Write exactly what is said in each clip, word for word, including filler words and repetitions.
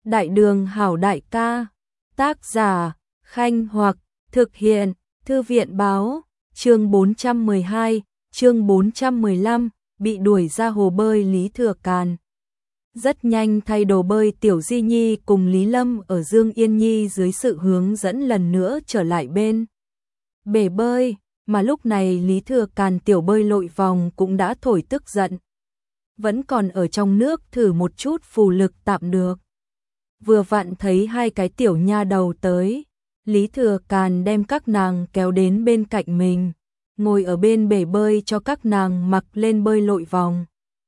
Đại đường hảo đại ca. Tác giả, Khanh Hoặc, thực hiện, Thư viện báo, chương bốn trăm mười hai, chương bốn trăm mười lăm, bị đuổi ra hồ bơi Lý Thừa Càn. Rất nhanh thay đồ bơi Tiểu Di Nhi cùng Lý Lâm ở Dương Yên Nhi dưới sự hướng dẫn lần nữa trở lại bên bể bơi, mà lúc này Lý Thừa Càn tiểu bơi lội vòng cũng đã thổi tức giận. Vẫn còn ở trong nước thử một chút phù lực tạm được. Vừa vặn thấy hai cái tiểu nha đầu tới, Lý Thừa Càn đem các nàng kéo đến bên cạnh mình, ngồi ở bên bể bơi cho các nàng mặc lên bơi lội vòng.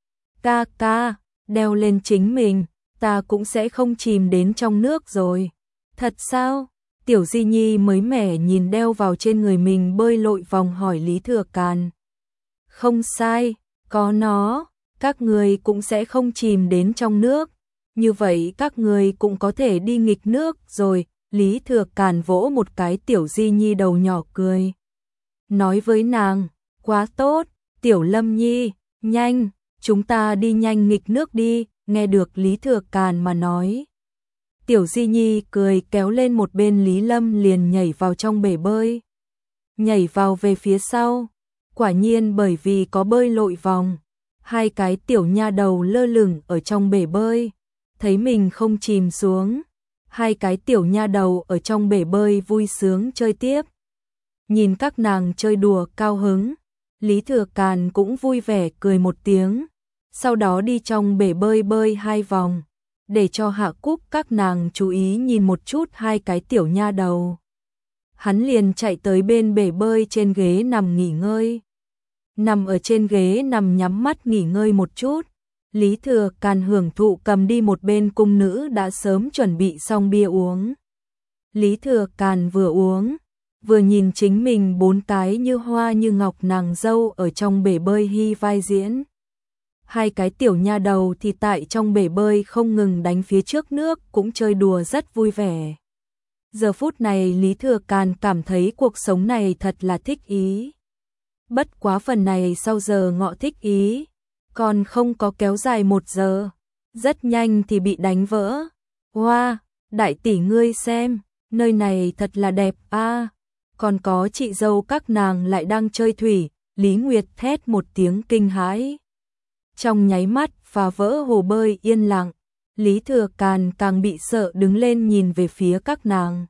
Ca ca, đeo lên chính mình, ta cũng sẽ không chìm đến trong nước rồi. Thật sao? Tiểu Di Nhi mới mẻ nhìn đeo vào trên người mình bơi lội vòng hỏi Lý Thừa Càn. Không sai, có nó, các người cũng sẽ không chìm đến trong nước. Như vậy các người cũng có thể đi nghịch nước rồi. Lý Thừa Càn vỗ một cái Tiểu Di Nhi đầu nhỏ cười. Nói với nàng, quá tốt, Tiểu Lâm Nhi, nhanh, chúng ta đi nhanh nghịch nước đi. Nghe được Lý Thừa Càn mà nói, Tiểu Di Nhi cười kéo lên một bên Lý Lâm liền nhảy vào trong bể bơi. Nhảy vào về phía sau, quả nhiên bởi vì có bơi lội vòng, hai cái tiểu nha đầu lơ lửng ở trong bể bơi, thấy mình không chìm xuống, hai cái tiểu nha đầu ở trong bể bơi vui sướng chơi tiếp. Nhìn các nàng chơi đùa cao hứng, Lý Thừa Càn cũng vui vẻ cười một tiếng, sau đó đi trong bể bơi bơi hai vòng, để cho Hạ Cúc các nàng chú ý nhìn một chút hai cái tiểu nha đầu. Hắn liền chạy tới bên bể bơi trên ghế nằm nghỉ ngơi. Nằm ở trên ghế nằm nhắm mắt nghỉ ngơi một chút, Lý Thừa Càn hưởng thụ cầm đi một bên cung nữ đã sớm chuẩn bị xong bia uống. Lý Thừa Càn vừa uống, vừa nhìn chính mình bốn cái như hoa như ngọc nàng dâu ở trong bể bơi hy vai diễn. Hai cái tiểu nha đầu thì tại trong bể bơi không ngừng đánh phía trước nước cũng chơi đùa rất vui vẻ. Giờ phút này Lý Thừa Càn cảm thấy cuộc sống này thật là thích ý. Bất quá phần này sau giờ ngọ thích ý, còn không có kéo dài một giờ, rất nhanh thì bị đánh vỡ. Hoa, wow, đại tỷ ngươi xem, nơi này thật là đẹp a. À, còn có chị dâu các nàng lại đang chơi thủy. Lý Nguyệt thét một tiếng kinh hãi. Trong nháy mắt phá vỡ hồ bơi yên lặng, Lý Thừa Càn càng bị sợ đứng lên nhìn về phía các nàng.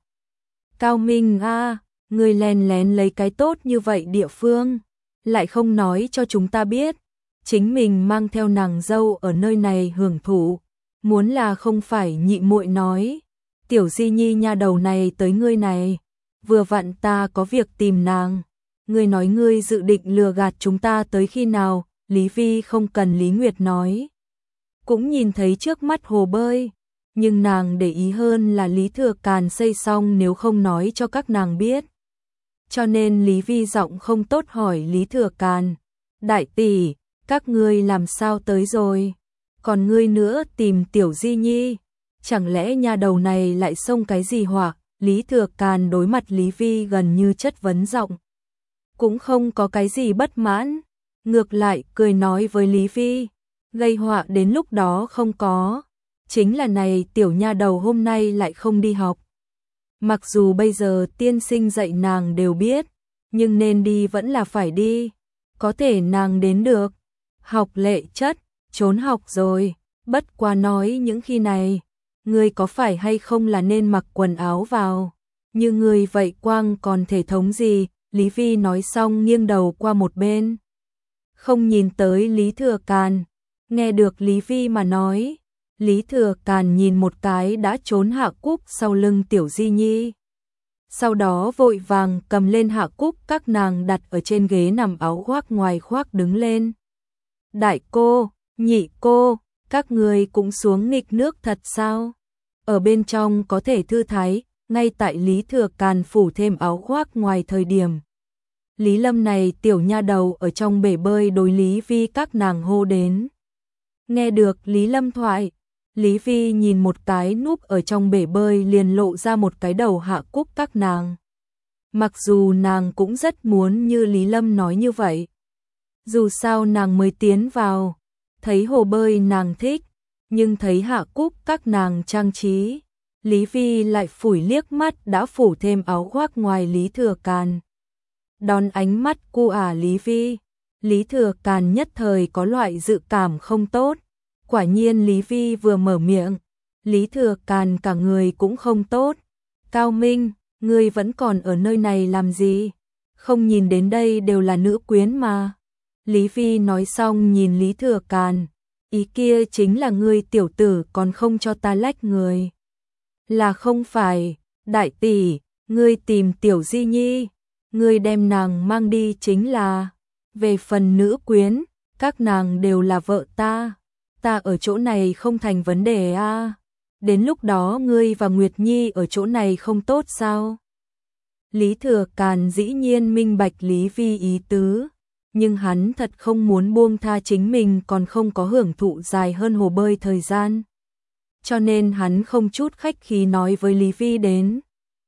Cao Minh a, à, ngươi lén lén lấy cái tốt như vậy địa phương, lại không nói cho chúng ta biết, chính mình mang theo nàng dâu ở nơi này hưởng thụ, muốn là không phải nhị muội nói, Tiểu Di Nhi nha đầu này tới ngươi này, vừa vặn ta có việc tìm nàng, ngươi nói ngươi dự định lừa gạt chúng ta tới khi nào? Lý Vi không cần Lý Nguyệt nói, cũng nhìn thấy trước mắt hồ bơi, nhưng nàng để ý hơn là Lý Thừa Càn xây xong nếu không nói cho các nàng biết. Cho nên Lý Vi giọng không tốt hỏi Lý Thừa Càn, đại tỷ, các ngươi làm sao tới rồi? Còn ngươi nữa tìm Tiểu Di Nhi, chẳng lẽ nha đầu này lại xông cái gì hỏa? Lý Thừa Càn đối mặt Lý Vi gần như chất vấn giọng, cũng không có cái gì bất mãn. Ngược lại cười nói với Lý Vi, gây họa đến lúc đó không có, chính là này tiểu nha đầu hôm nay lại không đi học. Mặc dù bây giờ tiên sinh dạy nàng đều biết, nhưng nên đi vẫn là phải đi, có thể nàng đến được. Học lệ chất, trốn học rồi, bất quá nói những khi này, ngươi có phải hay không là nên mặc quần áo vào, như ngươi vậy quang còn thể thống gì? Lý Vi nói xong nghiêng đầu qua một bên, không nhìn tới Lý Thừa Càn. Nghe được Lý Vi mà nói, Lý Thừa Càn nhìn một cái đã trốn Hạ Cúc sau lưng Tiểu Di Nhi. Sau đó vội vàng cầm lên Hạ Cúc các nàng đặt ở trên ghế nằm áo khoác ngoài khoác đứng lên. Đại cô, nhị cô, các người cũng xuống nghịch nước thật sao? Ở bên trong có thể thư thái, ngay tại Lý Thừa Càn phủ thêm áo khoác ngoài thời điểm. Lý Lâm này tiểu nha đầu ở trong bể bơi đối Lý Vi các nàng hô đến. Nghe được Lý Lâm thoại, Lý Vi nhìn một cái núp ở trong bể bơi liền lộ ra một cái đầu Hạ Cúc các nàng. Mặc dù nàng cũng rất muốn như Lý Lâm nói như vậy. Dù sao nàng mới tiến vào, thấy hồ bơi nàng thích, Nhưng thấy Hạ Cúc các nàng trang trí, Lý Vi lại phủi liếc mắt đã phủ thêm áo khoác ngoài Lý Thừa Càn. Đón ánh mắt cu ả Lý Vi, Lý Thừa Càn nhất thời có loại dự cảm không tốt. Quả nhiên Lý Vi vừa mở miệng, Lý Thừa Càn cả người cũng không tốt. Cao Minh, ngươi vẫn còn ở nơi này làm gì? Không nhìn đến đây đều là nữ quyến mà. Lý Vi nói xong nhìn Lý Thừa Càn, ý kia chính là ngươi tiểu tử còn không cho ta lách người. Là không phải, đại tỷ, ngươi tìm tiểu Di Nhi, ngươi đem nàng mang đi chính là. Về phần nữ quyến, các nàng đều là vợ ta, ta ở chỗ này không thành vấn đề a. À. Đến lúc đó ngươi và Nguyệt Nhi ở chỗ này không tốt sao? Lý Thừa Càn dĩ nhiên minh bạch Lý Vi ý tứ, nhưng hắn thật không muốn buông tha chính mình còn không có hưởng thụ dài hơn hồ bơi thời gian. Cho nên hắn không chút khách khí nói với Lý Vi đến.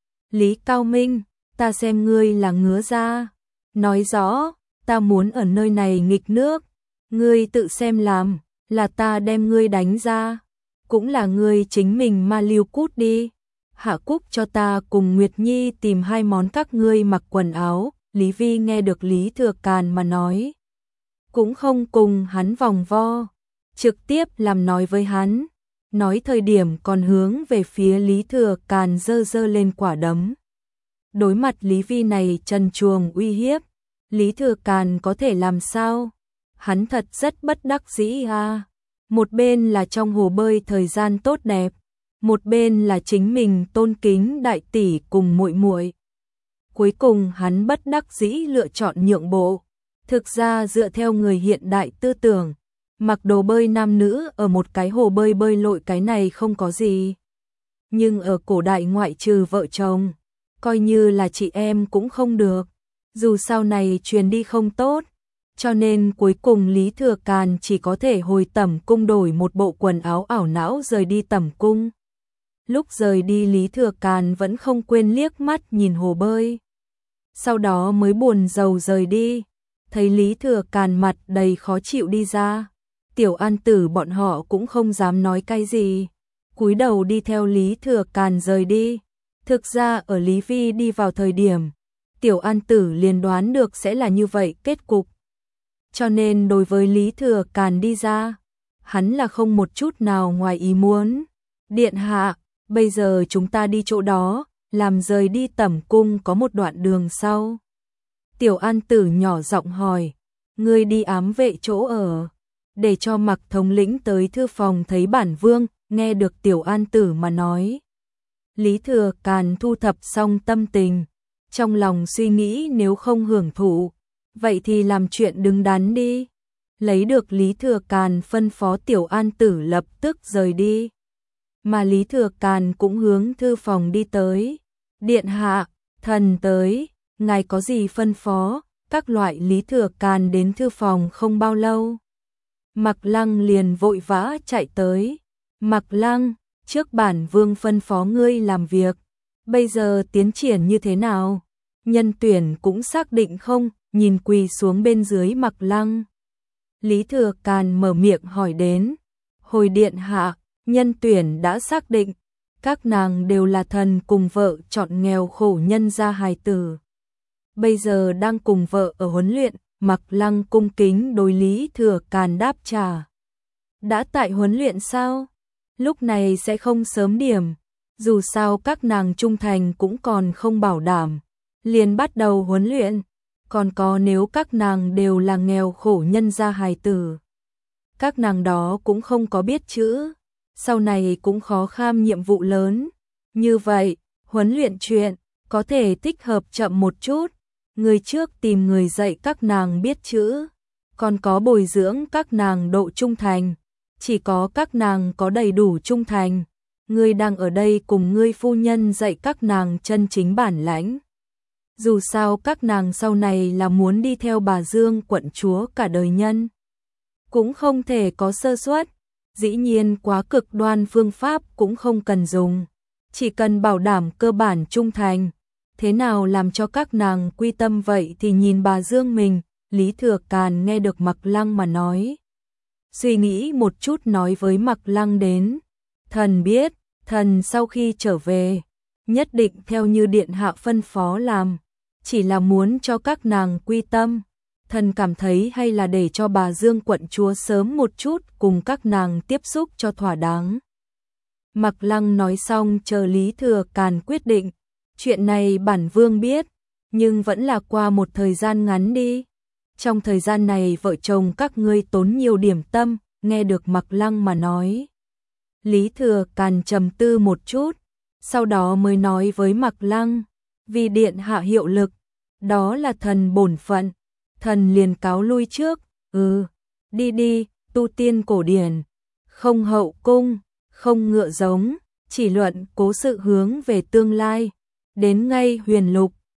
Lý Cao Minh, ta xem ngươi là ngứa ra. Nói rõ, ta muốn ở nơi này nghịch nước. Ngươi tự xem làm, là ta đem ngươi đánh ra. Cũng là ngươi chính mình ma lưu cút đi. Hạ Cúc cho ta cùng Nguyệt Nhi tìm hai món các ngươi mặc quần áo. Lý Vi nghe được Lý Thừa Càn mà nói. Cũng không cùng hắn vòng vo. Trực tiếp làm nói với hắn. Nói thời điểm còn hướng về phía Lý Thừa Càn giơ giơ lên quả đấm. Đối mặt Lý Vi này trần truồng uy hiếp, Lý Thừa Càn có thể làm sao? Hắn thật rất bất đắc dĩ à. Một bên là trong hồ bơi thời gian tốt đẹp, một bên là chính mình tôn kính đại tỷ cùng muội muội. Cuối cùng hắn bất đắc dĩ lựa chọn nhượng bộ. Thực ra dựa theo người hiện đại tư tưởng, mặc đồ bơi nam nữ ở một cái hồ bơi bơi lội cái này không có gì. Nhưng ở cổ đại ngoại trừ vợ chồng, coi như là chị em cũng không được. Dù sau này truyền đi không tốt, cho nên cuối cùng Lý Thừa Càn chỉ có thể hồi Tẩm Cung đổi một bộ quần áo ảo não rời đi Tẩm Cung. Lúc rời đi Lý Thừa Càn vẫn không quên liếc mắt nhìn hồ bơi. Sau đó mới buồn rầu rời đi, thấy Lý Thừa Càn mặt đầy khó chịu đi ra. Tiểu An Tử bọn họ cũng không dám nói cái gì, cúi đầu đi theo Lý Thừa Càn rời đi. Thực ra ở Lý Vi đi vào thời điểm, Tiểu An Tử liền đoán được sẽ là như vậy kết cục. Cho nên đối với Lý Thừa Càn đi ra, hắn là không một chút nào ngoài ý muốn. Điện hạ, bây giờ chúng ta đi chỗ đó, làm rời đi Tẩm Cung có một đoạn đường sau. Tiểu An Tử nhỏ giọng hỏi, ngươi đi ám vệ chỗ ở, để cho Mặc thống lĩnh tới thư phòng thấy bản vương. Nghe được Tiểu An Tử mà nói, Lý Thừa Càn thu thập xong tâm tình, trong lòng suy nghĩ nếu không hưởng thụ, vậy thì làm chuyện đứng đắn đi. Lấy được Lý Thừa Càn phân phó Tiểu An Tử lập tức rời đi. Mà Lý Thừa Càn cũng hướng thư phòng đi tới. Điện hạ, thần tới, ngài có gì phân phó? Các loại Lý Thừa Càn đến thư phòng không bao lâu, Mặc Lăng liền vội vã chạy tới. Mặc Lăng, trước bản vương phân phó ngươi làm việc, bây giờ tiến triển như thế nào? Nhân tuyển cũng xác định không? Nhìn quỳ xuống bên dưới Mặc Lăng, Lý Thừa Càn mở miệng hỏi đến. Hồi điện hạ, nhân tuyển đã xác định, các nàng đều là thần cùng vợ chọn nghèo khổ nhân gia hài tử. Bây giờ đang cùng vợ ở huấn luyện. Mặc Lăng cung kính đối Lý Thừa Càn đáp trả. Đã tại huấn luyện sao? Lúc này sẽ không sớm điểm, dù sao các nàng trung thành cũng còn không bảo đảm, liền bắt đầu huấn luyện. Còn có nếu các nàng đều là nghèo khổ nhân gia hài tử, các nàng đó cũng không có biết chữ, sau này cũng khó kham nhiệm vụ lớn. Như vậy, huấn luyện chuyện có thể thích hợp chậm một chút. Người trước tìm người dạy các nàng biết chữ, còn có bồi dưỡng các nàng độ trung thành. Chỉ có các nàng có đầy đủ trung thành, ngươi đang ở đây cùng ngươi phu nhân dạy các nàng chân chính bản lãnh. Dù sao các nàng sau này là muốn đi theo bà Dương quận chúa cả đời nhân, cũng không thể có sơ suất. Dĩ nhiên quá cực đoan phương pháp cũng không cần dùng, chỉ cần bảo đảm cơ bản trung thành. Thế nào làm cho các nàng quy tâm vậy thì nhìn bà Dương mình. Lý Thừa Càn nghe được Mặc Lăng mà nói, suy nghĩ một chút nói với Mạc Lăng đến. Thần biết, thần sau khi trở về, nhất định theo như điện hạ phân phó làm, chỉ là muốn cho các nàng quy tâm. Thần cảm thấy hay là để cho bà Dương quận chúa sớm một chút cùng các nàng tiếp xúc cho thỏa đáng. Mạc Lăng nói xong chờ Lý Thừa Càn quyết định. Chuyện này bản vương biết, nhưng vẫn là qua một thời gian ngắn đi. Trong thời gian này vợ chồng các ngươi tốn nhiều điểm tâm, nghe được Mạc Lăng mà nói. Lý Thừa Càn trầm tư một chút, sau đó mới nói với Mạc Lăng, vì điện hạ hiệu lực, đó là thần bổn phận, thần liền cáo lui trước. Ừ, đi đi, tu tiên cổ điển, không hậu cung, không ngựa giống, chỉ luận cố sự hướng về tương lai, đến ngay huyền lục,